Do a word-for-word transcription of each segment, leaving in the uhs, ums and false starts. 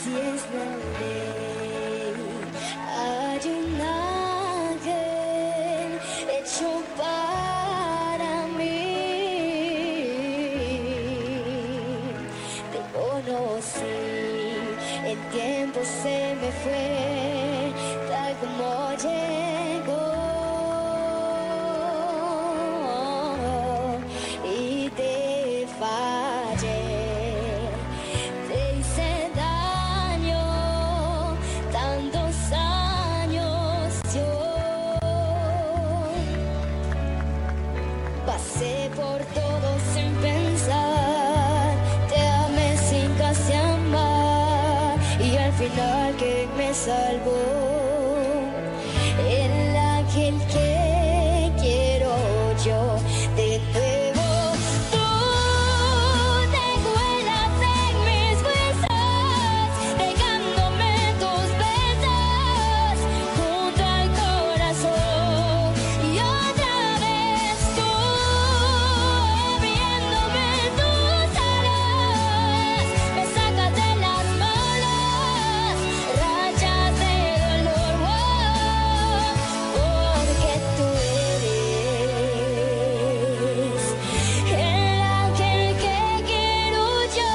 así es la ley. Hay un ángel hecho para mí. Te conocí, el tiempo se me fue, tal como llegó. Y te fallé, te hice daño, tantos años yo. Pasé por todo sin pensar, te amé sin casi amar, y al final que me salvó, el ángel que quiero yo de nuevo. Tú te cuelas en mis huesos, dejándome tus besos junto al corazón, y otra vez tú viéndome en tus alas, me sacas de las malas rayas de dolor, oh, porque tú eres el ángel que quiero yo.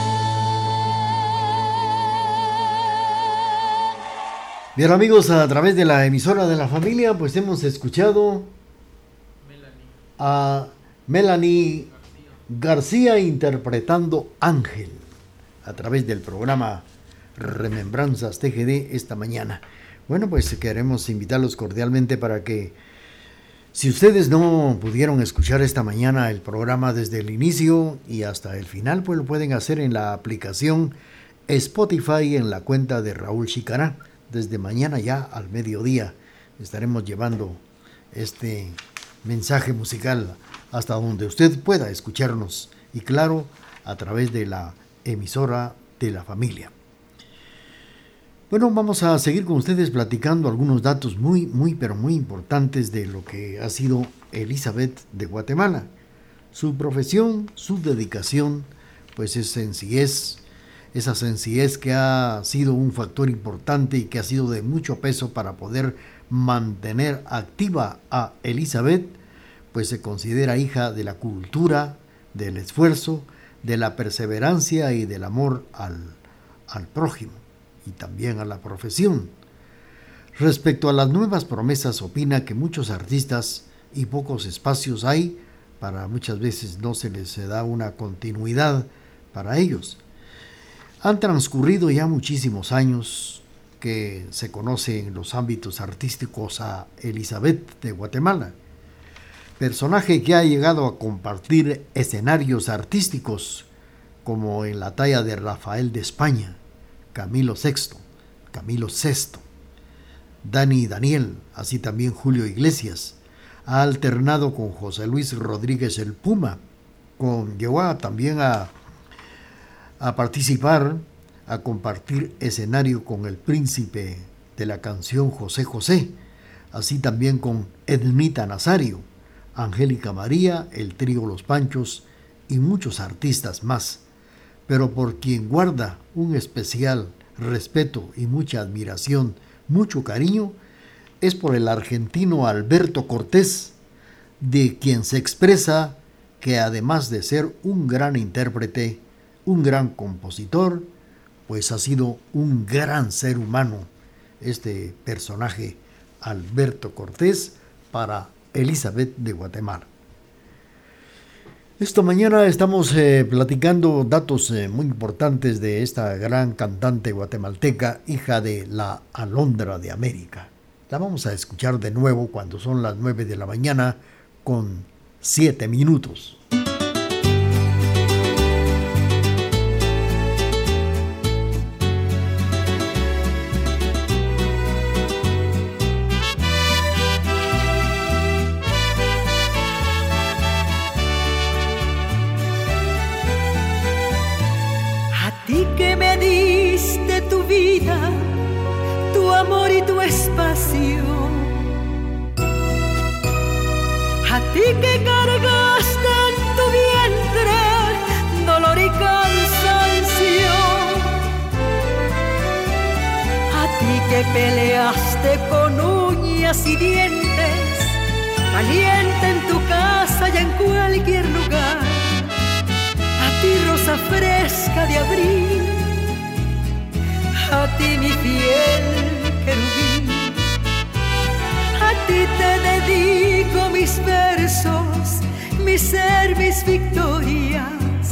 Bien, amigos, a través de la emisora de la familia, pues hemos escuchado a Melanie García interpretando Ángel a través del programa Remembranzas T G D esta mañana. Bueno, pues queremos invitarlos cordialmente para que, si ustedes no pudieron escuchar esta mañana el programa desde el inicio y hasta el final, pues lo pueden hacer en la aplicación Spotify en la cuenta de Raúl Chicará. Desde mañana ya al mediodía estaremos llevando este mensaje musical hasta donde usted pueda escucharnos, y claro, a través de la emisora de la familia. Bueno, vamos a seguir con ustedes platicando algunos datos muy, muy, pero muy importantes de lo que ha sido Elizabeth de Guatemala. Su profesión, su dedicación, pues es sencillez, esa sencillez que ha sido un factor importante y que ha sido de mucho peso para poder mantener activa a Elizabeth, pues se considera hija de la cultura, del esfuerzo, de la perseverancia y del amor al, al prójimo y también a la profesión. Respecto a las nuevas promesas, opina que muchos artistas y pocos espacios hay, para muchas veces no se les da una continuidad para ellos. Han transcurrido ya muchísimos años que se conoce en los ámbitos artísticos a Elizabeth de Guatemala, personaje que ha llegado a compartir escenarios artísticos como en la talla de Rafael de España, Camilo Sexto, Camilo Sesto, Dani Daniel, así también Julio Iglesias. Ha alternado con José Luis Rodríguez el Puma, con, llegó a, también a, a participar, a compartir escenario con el príncipe de la canción José José, así también con Edmita Nazario, Angélica María, el trío Los Panchos y muchos artistas más, pero por quien guarda un especial respeto y mucha admiración, mucho cariño, es por el argentino Alberto Cortés, de quien se expresa que además de ser un gran intérprete, un gran compositor, pues ha sido un gran ser humano, este personaje Alberto Cortés, para Elizabeth de Guatemala. Esta mañana estamos eh, platicando datos eh, muy importantes de esta gran cantante guatemalteca, hija de la Alondra de América. La vamos a escuchar de nuevo cuando son las nueve de la mañana con siete minutos. A ti que cargaste en tu vientre dolor y cansancio, peleaste con uñas y dientes, caliente en tu casa y en cualquier lugar. A ti rosa fresca de abril, a ti mi fiel querubín, a ti te dedico mis versos, mi ser, mis victorias.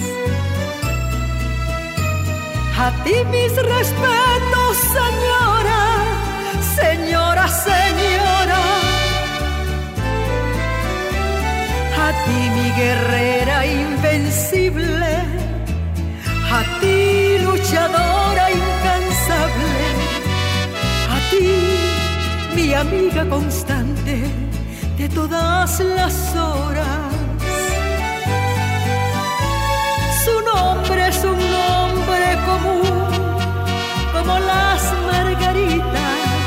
A ti mis respetos, señora, señora, señora. A ti mi guerrera invencible, a ti luchadora incansable, a ti mi amiga constante de todas las horas. Su nombre es un nombre común como las margaritas.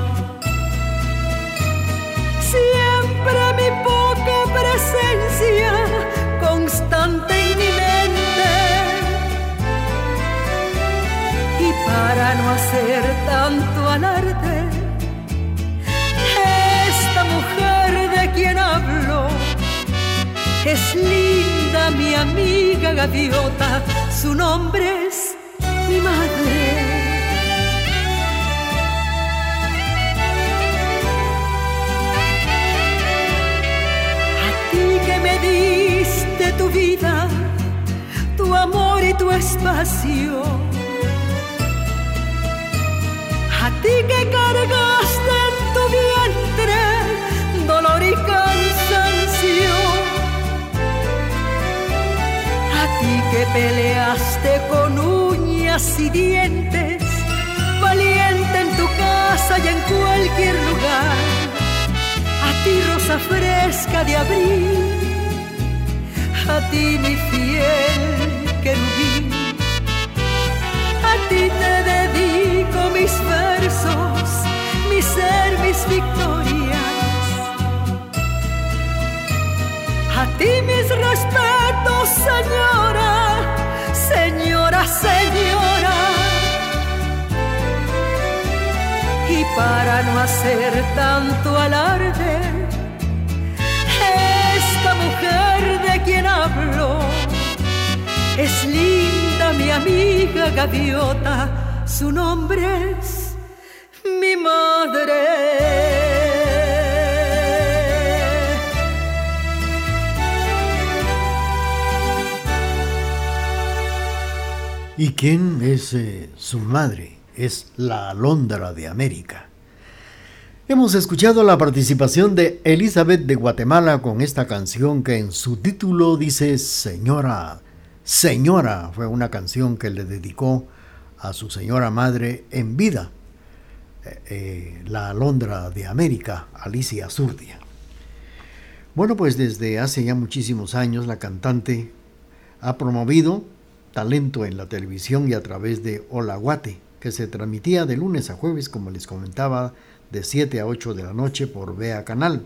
Siempre mi poca presencia constante en mi mente. Y para no hacer tanto alarde, esta mujer de quien hablo es linda, mi amiga gaviota, su nombre es mi madre. A ti que me diste tu vida, tu amor y tu espacio, a ti que cargaste en tu vientre dolor y cansancio, a ti que peleaste con uñas y dientes, valiente en tu casa y en cualquier lugar. A ti rosa fresca de abril, a ti mi fiel querubín, a ti te dedico mis versos, mi ser, mis victorias. A ti mis respetos, señora, señora, señora. Y para no hacer tanto alarde, esta mujer de quien hablo es linda, mi amiga gaviota, su nombre es mi madre. ¿Y quién es eh, su madre? Es la Alondra de América. Hemos escuchado la participación de Elizabeth de Guatemala con esta canción que en su título dice Señora, Señora. Fue una canción que le dedicó a su señora madre en vida, eh, eh, la Alondra de América, Alicia Zurdia. Bueno, pues desde hace ya muchísimos años la cantante ha promovido talento en la televisión y a través de Hola Guate, que se transmitía de lunes a jueves, como les comentaba, de siete a ocho de la noche por Vea Canal.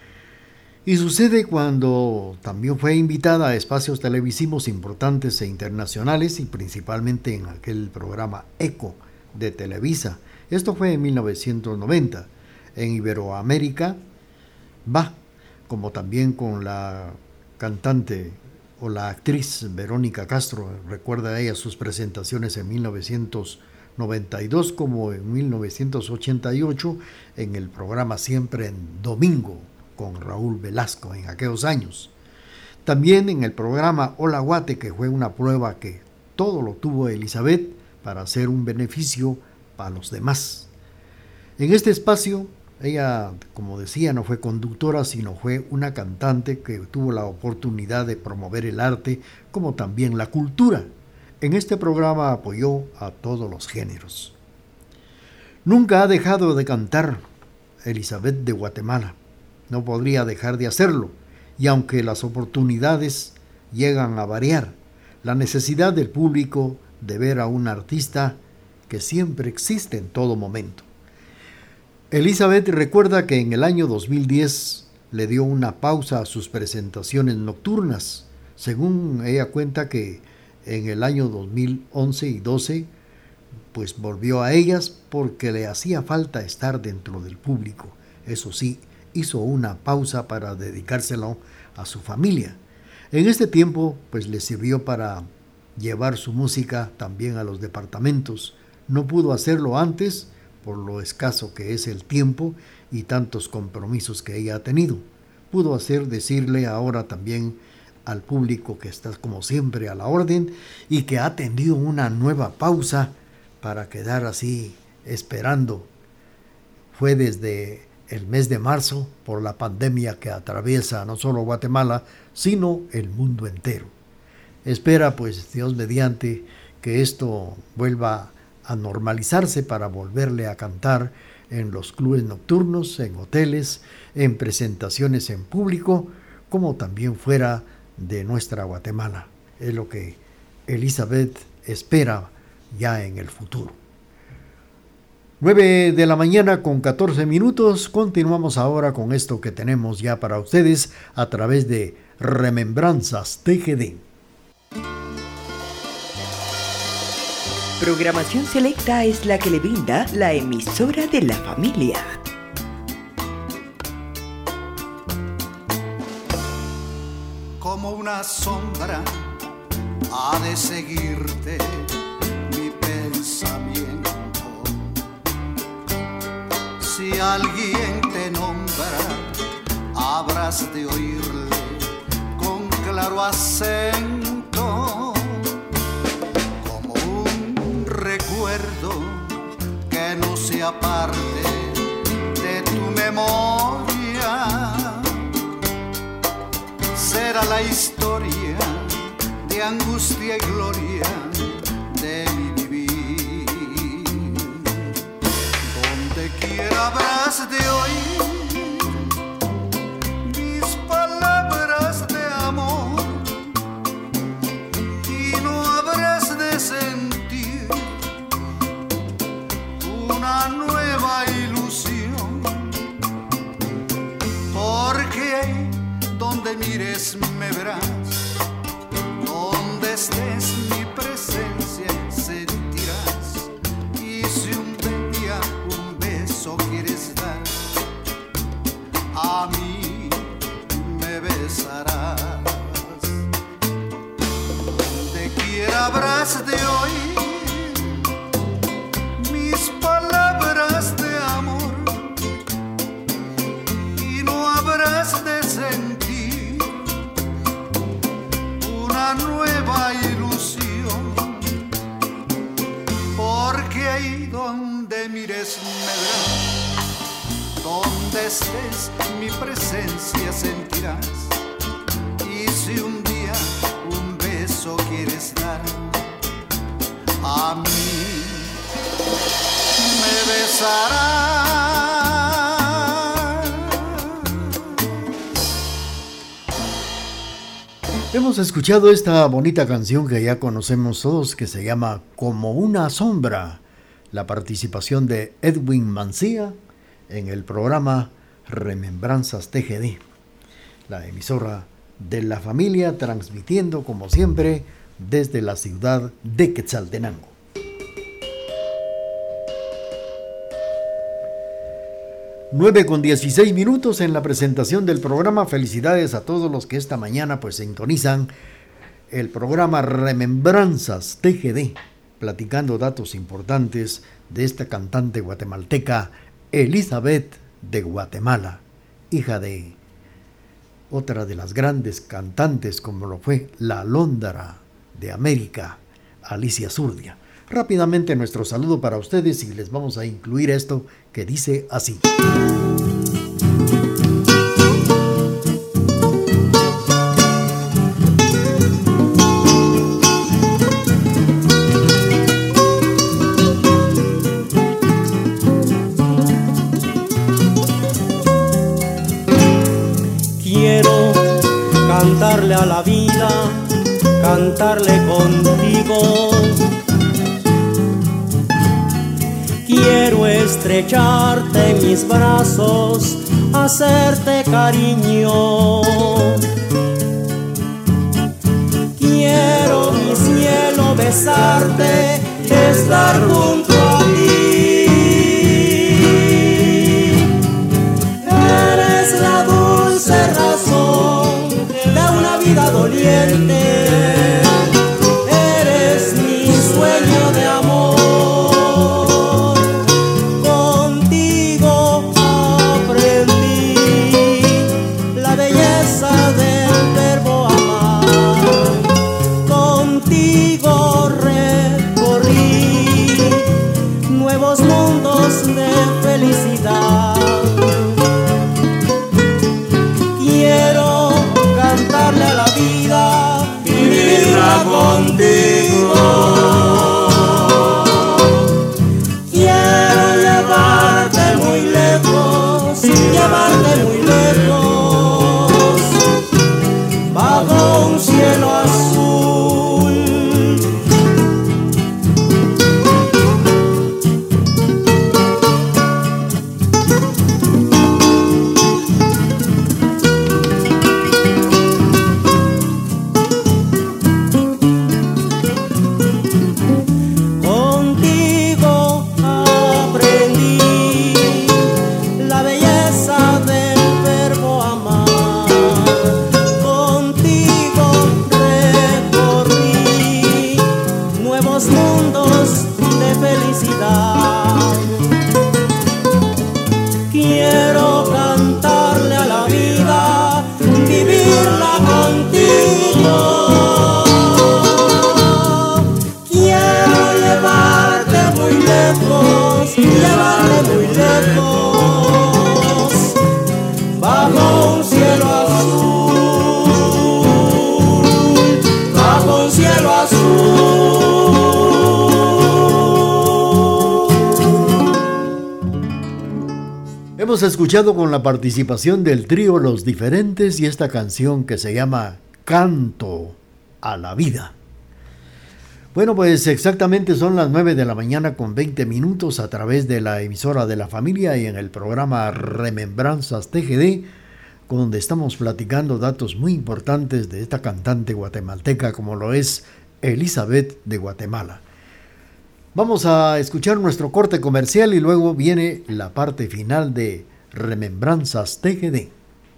Y sucede cuando también fue invitada a espacios televisivos importantes e internacionales y principalmente en aquel programa Eco de Televisa. Esto fue en mil novecientos noventa. En Iberoamérica va, como también con la cantante o la actriz Verónica Castro. Recuerda ella sus presentaciones en mil novecientos noventa y dos como en mil novecientos ochenta y ocho en el programa Siempre en Domingo con Raúl Velasco en aquellos años. También en el programa Hola Guate, que fue una prueba que todo lo tuvo Elizabeth para hacer un beneficio para los demás. En este espacio, ella, como decía, no fue conductora, sino fue una cantante que tuvo la oportunidad de promover el arte como también la cultura. En este programa apoyó a todos los géneros. Nunca ha dejado de cantar Elizabeth de Guatemala. No podría dejar de hacerlo. Y aunque las oportunidades llegan a variar, la necesidad del público de ver a un artista que siempre existe en todo momento. Elizabeth recuerda que en el año dos mil diez le dio una pausa a sus presentaciones nocturnas. Según ella cuenta que en el año dos mil once y doce pues volvió a ellas porque le hacía falta estar dentro del público. Eso sí, hizo una pausa para dedicárselo a su familia. En este tiempo, pues le sirvió para llevar su música también a los departamentos. No pudo hacerlo antes por lo escaso que es el tiempo y tantos compromisos que ella ha tenido. Pudo hacer decirle ahora también al público que está como siempre a la orden y que ha tenido una nueva pausa para quedar así esperando. Fue desde el mes de marzo por la pandemia que atraviesa no solo Guatemala, sino el mundo entero. Espera pues Dios mediante que esto vuelva a normalizarse para volverle a cantar en los clubes nocturnos, en hoteles, en presentaciones en público, como también fuera de nuestra Guatemala. Es lo que Elizabeth espera ya en el futuro. nueve de la mañana con catorce minutos. Continuamos ahora con esto que tenemos ya para ustedes a través de Remembranzas T G D. Programación selecta es la que le brinda la emisora de la familia. Como una sombra ha de seguirte mi pensamiento. Si alguien te nombra, habrás de oírle con claro acento. Como un recuerdo que no se aparte de tu memoria. Será la historia de angustia y gloria de mi vivir. Donde quiera habrás de oír mis palabras de amor y no habrás de sentir una nueva ilusión, porque donde mires me verás, donde estés mi presencia sentirás. Y si un día un beso quieres dar, a mí me besarás. Donde quiera habrás de oír mis palabras de amor y no habrás de sentir una nueva ilusión, porque ahí donde mires me verás, donde estés mi presencia sentirás. Y si un día un beso quieres dar, a mí me besarás. Hemos escuchado esta bonita canción que ya conocemos todos, que se llama Como una sombra, la participación de Edwin Mancía en el programa Remembranzas T G D, la emisora de la familia, transmitiendo como siempre desde la ciudad de Quetzaltenango. nueve con dieciséis minutos en la presentación del programa. Felicidades a todos los que esta mañana pues sintonizan el programa Remembranzas T G D, platicando datos importantes de esta cantante guatemalteca Elizabeth de Guatemala, hija de otra de las grandes cantantes como lo fue la Alondra de América, Alicia Zurdia. Rápidamente nuestro saludo para ustedes y les vamos a incluir esto que dice así. Quiero cantarle a la vida, cantarle contigo. Quiero estrecharte en mis brazos, hacerte cariño. Quiero, mi cielo, besarte estar junto a ti. Eres la dulce razón de una vida doliente. Eres mi sueño de amor. Contigo aprendí la belleza del verbo amar. Contigo recorrí nuevos mundos de felicidad. Quiero cantarle a la vida, vivirla contigo. Quiero llevarte muy lejos, llevarte muy lejos, bajo un cielo azul. Contigo aprendí la belleza del verbo amar. Contigo recorrí nuevos mundos de felicidad. Quiero cantarle a la vida, vivirla contigo. Quiero llevarte muy lejos, llevarte muy lejos, bajo un cielo azul, bajo un cielo azul. Hemos escuchado con la participación del trío Los Diferentes y esta canción que se llama Canto a la Vida. Bueno, pues exactamente son las nueve de la mañana con veinte minutos a través de la emisora de la familia y en el programa Remembranzas T G D, con donde estamos platicando datos muy importantes de esta cantante guatemalteca como lo es Elizabeth de Guatemala. Vamos a escuchar nuestro corte comercial y luego viene la parte final de Remembranzas T G D.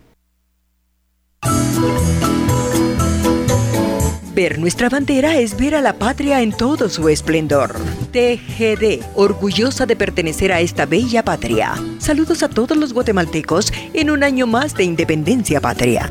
Ver nuestra bandera es ver a la patria en todo su esplendor. T G D, orgullosa de pertenecer a esta bella patria. Saludos a todos los guatemaltecos en un año más de independencia patria.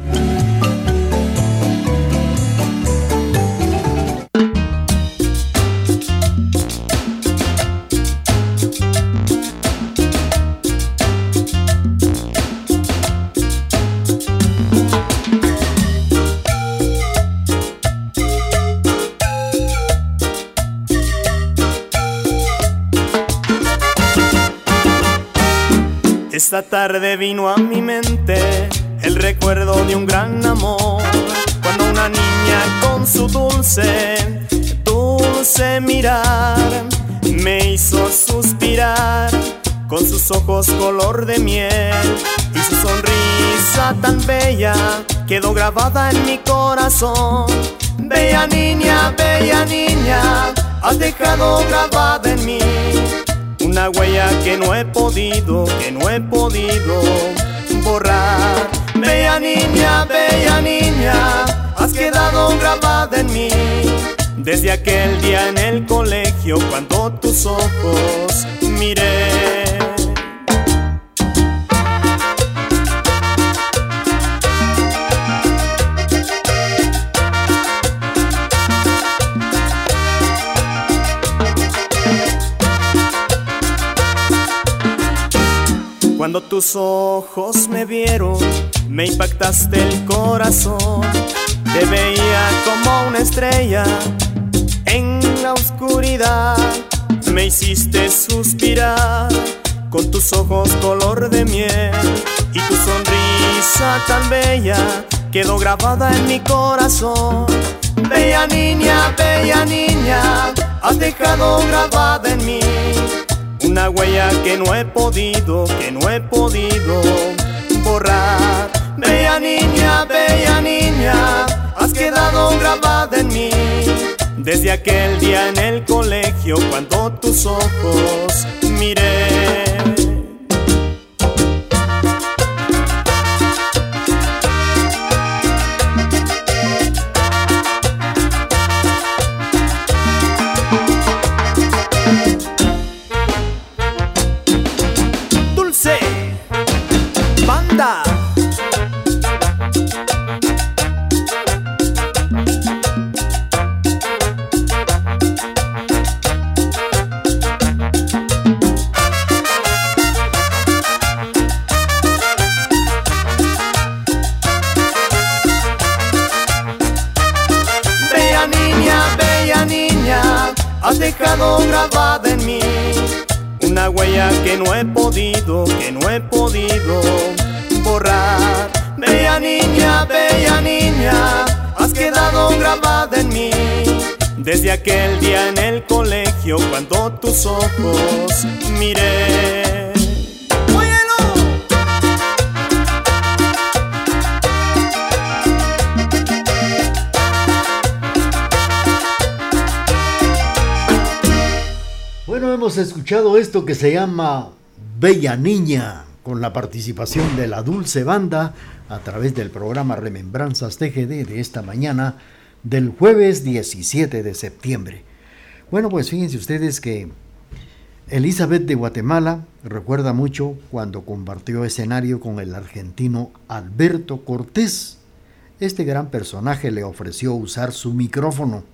Esta tarde vino a mi mente el recuerdo de un gran amor, cuando una niña con su dulce, dulce mirar me hizo suspirar, con sus ojos color de miel y su sonrisa tan bella quedó grabada en mi corazón. Bella niña, bella niña, has dejado grabada en mí una huella que no he podido, que no he podido borrar. Bella niña, bella niña, has quedado grabada en mí desde aquel día en el colegio cuando tus ojos miré. Cuando tus ojos me vieron, me impactaste el corazón. Te veía como una estrella en la oscuridad. Me hiciste suspirar con tus ojos color de miel y tu sonrisa tan bella quedó grabada en mi corazón. Bella niña, bella niña, has dejado grabada en mí una huella que no he podido, que no he podido borrar. Bella niña, bella niña, has quedado grabada en mí desde aquel día en el colegio cuando tus ojos miré. Dulce Banda. Has dejado grabada en mí una huella que no he podido, que no he podido borrar. Bella niña, bella niña, has quedado grabada en mí desde aquel día en el colegio cuando tus ojos miré. Bueno, hemos escuchado esto que se llama Bella Niña, con la participación de la Dulce Banda a través del programa Remembranzas T G D de esta mañana del jueves diecisiete de septiembre. Bueno, pues fíjense ustedes que Elizabeth de Guatemala recuerda mucho cuando compartió escenario con el argentino Alberto Cortés. Este gran personaje le ofreció usar su micrófono,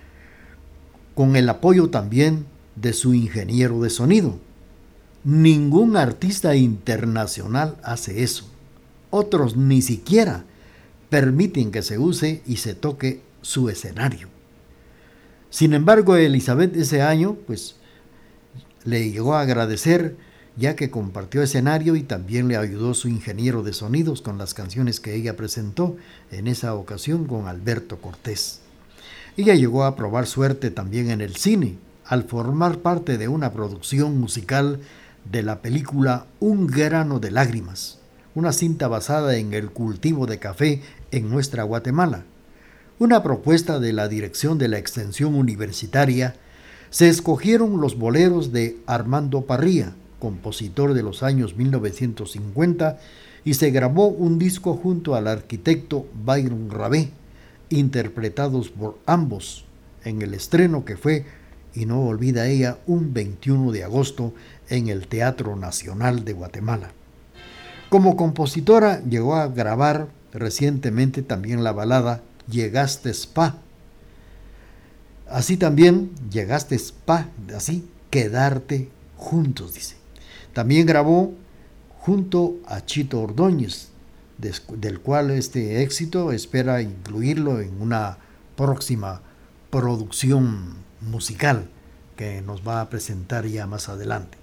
con el apoyo también de su ingeniero de sonido. Ningún artista internacional hace eso. Otros ni siquiera permiten que se use y se toque su escenario. Sin embargo, Elizabeth ese año pues le llegó a agradecer, ya que compartió escenario y también le ayudó su ingeniero de sonidos con las canciones que ella presentó en esa ocasión con Alberto Cortés. Ella llegó a probar suerte también en el cine, al formar parte de una producción musical de la película Un grano de lágrimas, una cinta basada en el cultivo de café en nuestra Guatemala. Una propuesta de la dirección de la extensión universitaria. Se escogieron los boleros de Armando Parrilla, compositor de los años mil novecientos cincuenta, y se grabó un disco junto al arquitecto Byron Rabé, interpretados por ambos en el estreno que fue, y no olvida ella, un veintiuno de agosto en el Teatro Nacional de Guatemala. Como compositora llegó a grabar recientemente también la balada Llegaste Pa. Así también, Llegaste Pa, así, quedarte juntos, dice. También grabó junto a Chito Ordóñez, del cual este éxito espera incluirlo en una próxima producción musical que nos va a presentar ya más adelante.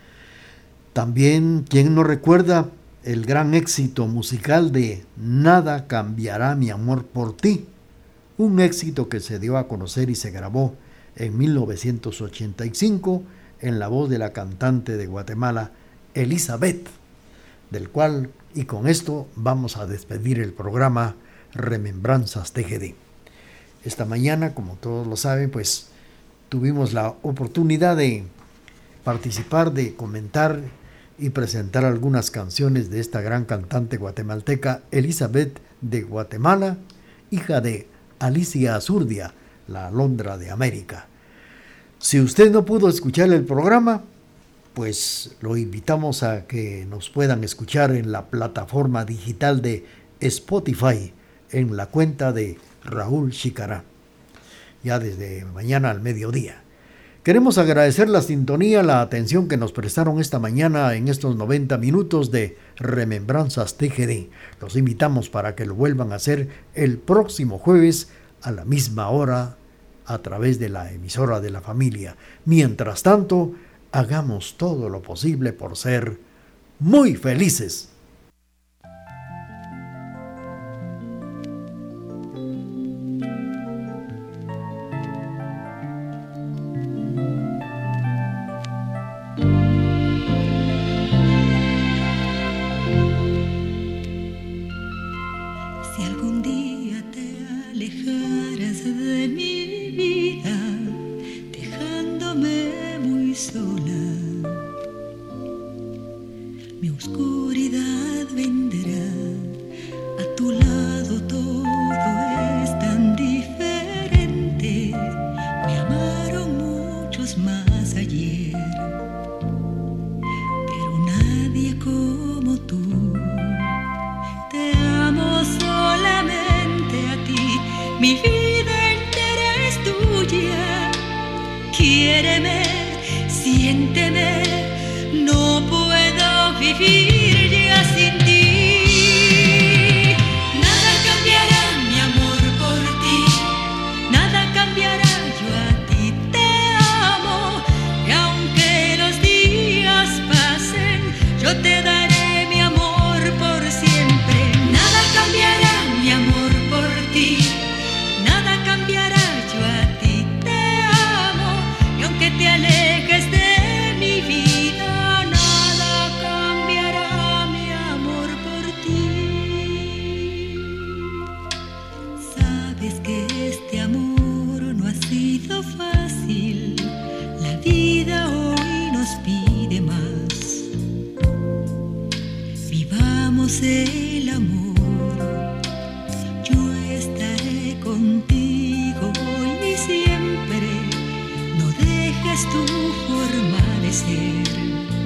También, ¿quién no recuerda el gran éxito musical de Nada cambiará mi amor por ti? Un éxito que se dio a conocer y se grabó en mil novecientos ochenta y cinco en la voz de la cantante de Guatemala, Elizabeth, del cual, y con esto vamos a despedir el programa Remembranzas T G D. Esta mañana, como todos lo saben, pues tuvimos la oportunidad de participar, de comentar y presentar algunas canciones de esta gran cantante guatemalteca, Elizabeth de Guatemala, hija de Alicia Azurdia, la Alondra de América. Si usted no pudo escuchar el programa, pues lo invitamos a que nos puedan escuchar en la plataforma digital de Spotify, en la cuenta de Raúl Chicará, ya desde mañana al mediodía. Queremos agradecer la sintonía, la atención que nos prestaron esta mañana en estos noventa minutos de Remembranzas T G D. Los invitamos para que lo vuelvan a hacer el próximo jueves a la misma hora a través de la emisora de la familia. Mientras tanto, hagamos todo lo posible por ser muy felices. Si algún día te alejaras de mi vida, mi oscuridad vendrá. A tu lado todo es tan diferente. Me amaron muchos más ayer, pero nadie como tú. Te amo solamente a ti, mi vida entera es tuya. Quiéreme, siénteme, no puedo vivir ya sin ti. Nada cambiará mi amor por ti, nada cambiará, yo a ti te amo. Y aunque los días pasen, yo te daré mi amor por siempre. Nada cambiará mi amor por ti, nada cambiará, yo a ti te amo. Y aunque te alejes de mi vida, nada cambiará mi amor por ti. Sabes que este amor no ha sido fácil, la vida hoy nos pide más. Vivamos el amor, yo estaré contigo hoy y siempre. No dejes tu forma de ser,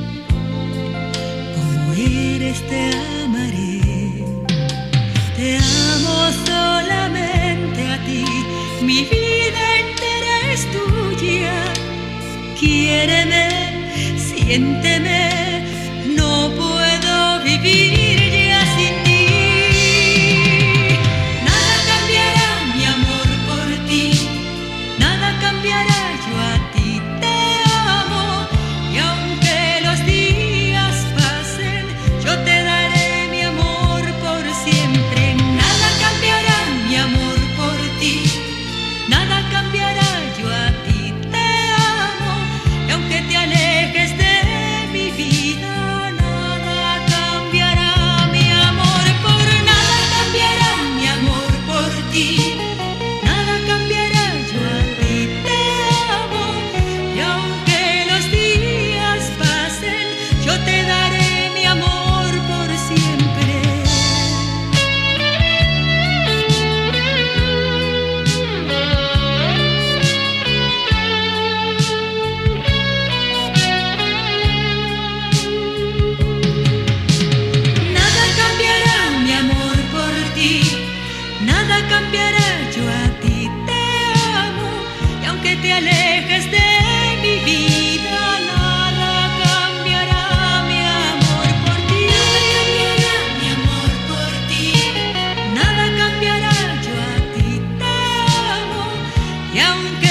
como eres te amaré. Te amo solamente a ti, mi vida entera es tuya. Quiéreme, siénteme, no puedo vivir ya sin ti. Nada cambiará mi amor por ti, nada cambiará, yo a ti te amo. Y aunque los días pasen, yo te daré mi amor por siempre. Nada cambiará mi amor por ti, nada cambiará, yo a ti te amo. Y aunque te alejes de mi vida, nada cambiará mi amor por nada cambiará mi amor por ti, nada cambiará, yo a ti te amo. Y aunque los días pasen, yo te daré mi amor por siempre. Nada cambiará mi amor por ti, nada cambiará, yo a ti te amo. Y aunque te alejes de mi vida, nada cambiará mi amor por ti. Nada cambiará mi amor por ti, nada cambiará, yo a ti te amo. Y aunque